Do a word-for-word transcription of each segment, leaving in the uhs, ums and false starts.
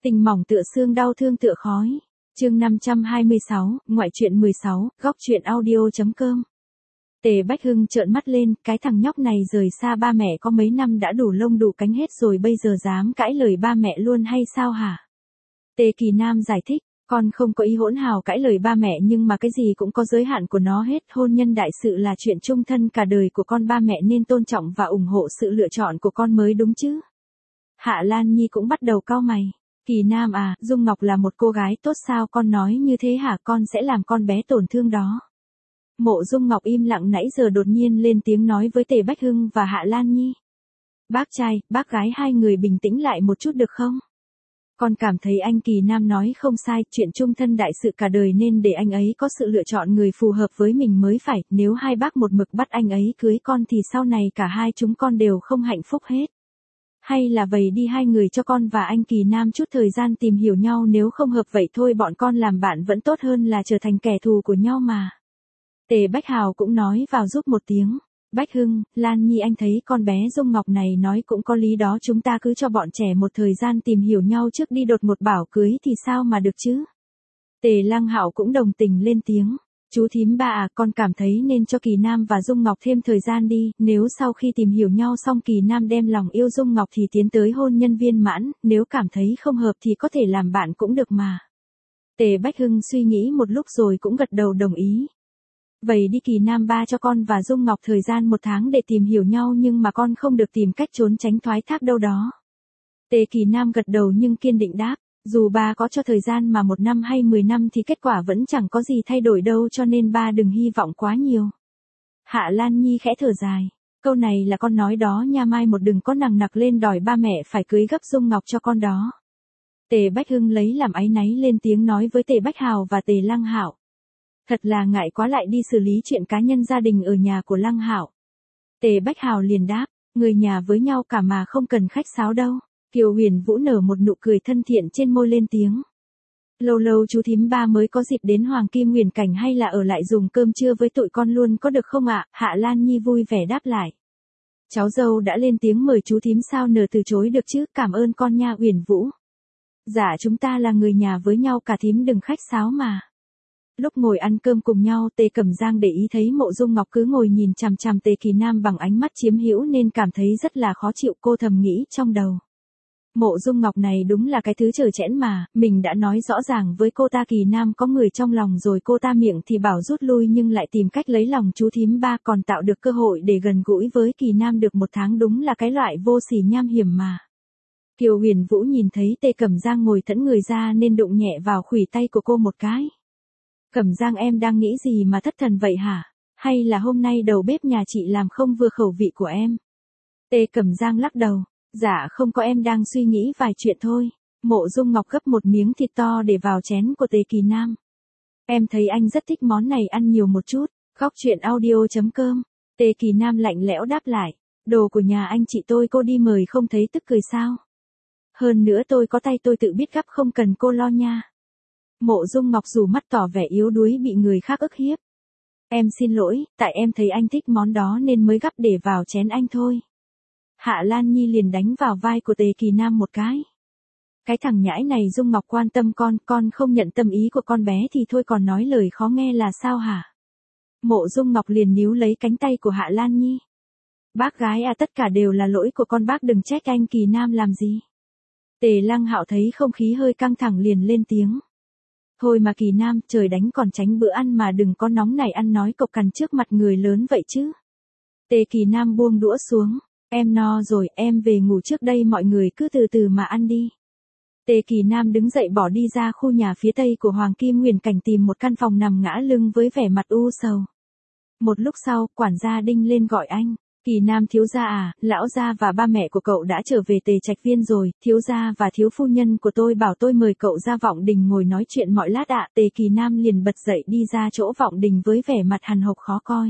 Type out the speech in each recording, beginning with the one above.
Tình mỏng tựa xương, đau thương tựa khói. Chương năm trăm hai mươi sáu, ngoại truyện mười sáu, góc truyện audio.com. Tề Bách Hưng trợn mắt lên, cái thằng nhóc này rời xa ba mẹ có mấy năm đã đủ lông đủ cánh hết rồi, bây giờ dám cãi lời ba mẹ luôn hay sao hả? Tề Kỳ Nam giải thích, con không có ý hỗn hào cãi lời ba mẹ, nhưng mà cái gì cũng có giới hạn của nó hết. Hôn nhân đại sự là chuyện chung thân cả đời của con, ba mẹ nên tôn trọng và ủng hộ sự lựa chọn của con mới đúng chứ. Hạ Lan Nhi cũng bắt đầu cau mày. Kỳ Nam à, Dung Ngọc là một cô gái tốt, sao con nói như thế hả? Con sẽ làm con bé tổn thương đó. Mộ Dung Ngọc im lặng nãy giờ đột nhiên lên tiếng nói với Tề Bách Hưng và Hạ Lan Nhi. Bác trai, bác gái, hai người bình tĩnh lại một chút được không? Con cảm thấy anh Kỳ Nam nói không sai, chuyện chung thân đại sự cả đời nên để anh ấy có sự lựa chọn người phù hợp với mình mới phải. Nếu hai bác một mực bắt anh ấy cưới con thì sau này cả hai chúng con đều không hạnh phúc hết. Hay là vậy đi, hai người cho con và anh Kỳ Nam chút thời gian tìm hiểu nhau, nếu không hợp vậy thôi bọn con làm bạn vẫn tốt hơn là trở thành kẻ thù của nhau mà. Tề Bách Hào cũng nói vào giúp một tiếng. Bách Hưng, Lan Nhi, anh thấy con bé Dung Ngọc này nói cũng có lý đó, chúng ta cứ cho bọn trẻ một thời gian tìm hiểu nhau trước đi, đột một bảo cưới thì sao mà được chứ. Tề Lăng Hạo cũng đồng tình lên tiếng. Chú thím ba à, con cảm thấy nên cho Kỳ Nam và Dung Ngọc thêm thời gian đi, nếu sau khi tìm hiểu nhau xong Kỳ Nam đem lòng yêu Dung Ngọc thì tiến tới hôn nhân viên mãn, nếu cảm thấy không hợp thì có thể làm bạn cũng được mà. Tề Bách Hưng suy nghĩ một lúc rồi cũng gật đầu đồng ý. Vậy đi Kỳ Nam ba cho con và Dung Ngọc thời gian một tháng để tìm hiểu nhau, nhưng mà con không được tìm cách trốn tránh thoái thác đâu đó. Tề Kỳ Nam gật đầu nhưng kiên định đáp. Dù ba có cho thời gian mà một năm hay mười năm thì kết quả vẫn chẳng có gì thay đổi đâu, cho nên ba đừng hy vọng quá nhiều. Hạ Lan Nhi khẽ thở dài. Câu này là con nói đó nha, mai một đừng có nằng nặc lên đòi ba mẹ phải cưới gấp Dung Ngọc cho con đó. Tề Bách Hưng lấy làm áy náy lên tiếng nói với Tề Bách Hào và Tề Lăng Hạo. Thật là ngại quá, lại đi xử lý chuyện cá nhân gia đình ở nhà của Lăng Hạo. Tề Bách Hào liền đáp, người nhà với nhau cả mà không cần khách sáo đâu. Kiều Huyền Vũ nở một nụ cười thân thiện trên môi lên tiếng. Lâu lâu chú thím ba mới có dịp đến Hoàng Kim Nguyền Cảnh, hay là ở lại dùng cơm trưa với tụi con luôn có được không ạ? Hạ Lan Nhi vui vẻ đáp lại. Cháu dâu đã lên tiếng mời chú thím, sao nỡ từ chối được chứ, cảm ơn con nha Huyền Vũ. Dạ chúng ta là người nhà với nhau cả, thím đừng khách sáo mà. Lúc ngồi ăn cơm cùng nhau, Tề Cẩm Giang để ý thấy Mộ Dung Ngọc cứ ngồi nhìn chằm chằm Tề Kỳ Nam bằng ánh mắt chiếm hữu nên cảm thấy rất là khó chịu, cô thầm nghĩ trong đầu. Mộ Dung Ngọc này đúng là cái thứ trơ trẽn mà, mình đã nói rõ ràng với cô ta Kỳ Nam có người trong lòng rồi, cô ta miệng thì bảo rút lui nhưng lại tìm cách lấy lòng chú thím ba, còn tạo được cơ hội để gần gũi với Kỳ Nam được một tháng, đúng là cái loại vô sỉ nham hiểm mà. Kiều Huyền Vũ nhìn thấy Tề Cẩm Giang ngồi thẫn người ra nên đụng nhẹ vào khuỷu tay của cô một cái. Cẩm Giang, em đang nghĩ gì mà thất thần vậy hả? Hay là hôm nay đầu bếp nhà chị làm không vừa khẩu vị của em? Tề Cẩm Giang lắc đầu. Dạ không có, em đang suy nghĩ vài chuyện thôi. Mộ Dung Ngọc gấp một miếng thịt to để vào chén của Tề Kỳ Nam. Em thấy anh rất thích món này, ăn nhiều một chút. Góc truyện audio.com. Tề Kỳ Nam lạnh lẽo đáp lại. Đồ của nhà anh chị tôi cô đi mời không thấy tức cười sao? Hơn nữa tôi có tay tôi tự biết gắp, không cần cô lo nha. Mộ Dung Ngọc rủ mắt tỏ vẻ yếu đuối bị người khác ức hiếp. Em xin lỗi, tại em thấy anh thích món đó nên mới gắp để vào chén anh thôi. Hạ Lan Nhi liền đánh vào vai của Tề Kỳ Nam một cái. Cái thằng nhãi này, Dung Ngọc quan tâm con, con không nhận tâm ý của con bé thì thôi còn nói lời khó nghe là sao hả? Mộ Dung Ngọc liền níu lấy cánh tay của Hạ Lan Nhi. Bác gái à, tất cả đều là lỗi của con, bác đừng trách anh Kỳ Nam làm gì. Tề Lăng Hạo thấy không khí hơi căng thẳng liền lên tiếng. Thôi mà Kỳ Nam, trời đánh còn tránh bữa ăn mà đừng có nóng này ăn nói cộc cằn trước mặt người lớn vậy chứ. Tề Kỳ Nam buông đũa xuống. Em no rồi, em về ngủ trước đây, mọi người cứ từ từ mà ăn đi. Tề Kỳ Nam đứng dậy bỏ đi ra khu nhà phía tây của Hoàng Kim Nguyền Cảnh, tìm một căn phòng nằm ngã lưng với vẻ mặt u sầu. Một lúc sau, quản gia Đinh lên gọi anh. Kỳ Nam thiếu gia à, lão gia và ba mẹ của cậu đã trở về Tề Trạch Viên rồi, thiếu gia và thiếu phu nhân của tôi bảo tôi mời cậu ra Vọng Đình ngồi nói chuyện mọi lát ạ. Tề Kỳ Nam liền bật dậy đi ra chỗ Vọng Đình với vẻ mặt hằn học khó coi.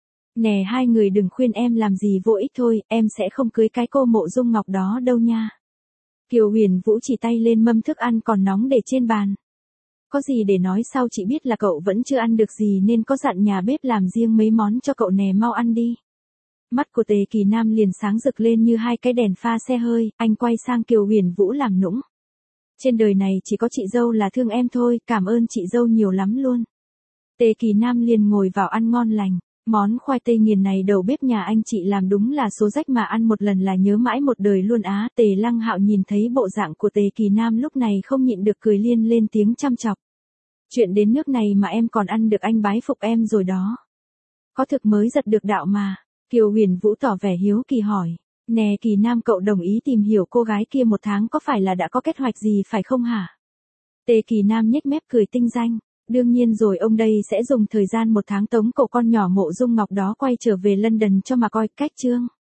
Nè hai người đừng khuyên em làm gì vô ích thôi, em sẽ không cưới cái cô Mộ Dung Ngọc đó đâu nha. Kiều Huyền Vũ chỉ tay lên mâm thức ăn còn nóng để trên bàn. Có gì để nói sao, chị biết là cậu vẫn chưa ăn được gì nên có dặn nhà bếp làm riêng mấy món cho cậu nè, mau ăn đi. Mắt của Tề Kỳ Nam liền sáng rực lên như hai cái đèn pha xe hơi, anh quay sang Kiều Huyền Vũ làm nũng. Trên đời này chỉ có chị dâu là thương em thôi, cảm ơn chị dâu nhiều lắm luôn. Tề Kỳ Nam liền ngồi vào ăn ngon lành. Món khoai tây nghiền này đầu bếp nhà anh chị làm đúng là số rách mà ăn một lần là nhớ mãi một đời luôn á. Tề Lăng Hạo nhìn thấy bộ dạng của Tề Kỳ Nam lúc này không nhịn được cười liên lên tiếng chăm chọc. Chuyện đến nước này mà em còn ăn được, anh bái phục em rồi đó. Có thực mới giật được đạo mà. Kiều Huyền Vũ tỏ vẻ hiếu kỳ hỏi. Nè Kỳ Nam, cậu đồng ý tìm hiểu cô gái kia một tháng có phải là đã có kế hoạch gì phải không hả? Tề Kỳ Nam nhếch mép cười tinh danh. Đương nhiên rồi, ông đây sẽ dùng thời gian một tháng tống cậu con nhỏ Mộ Dung Ngọc đó quay trở về London cho mà coi cách chương.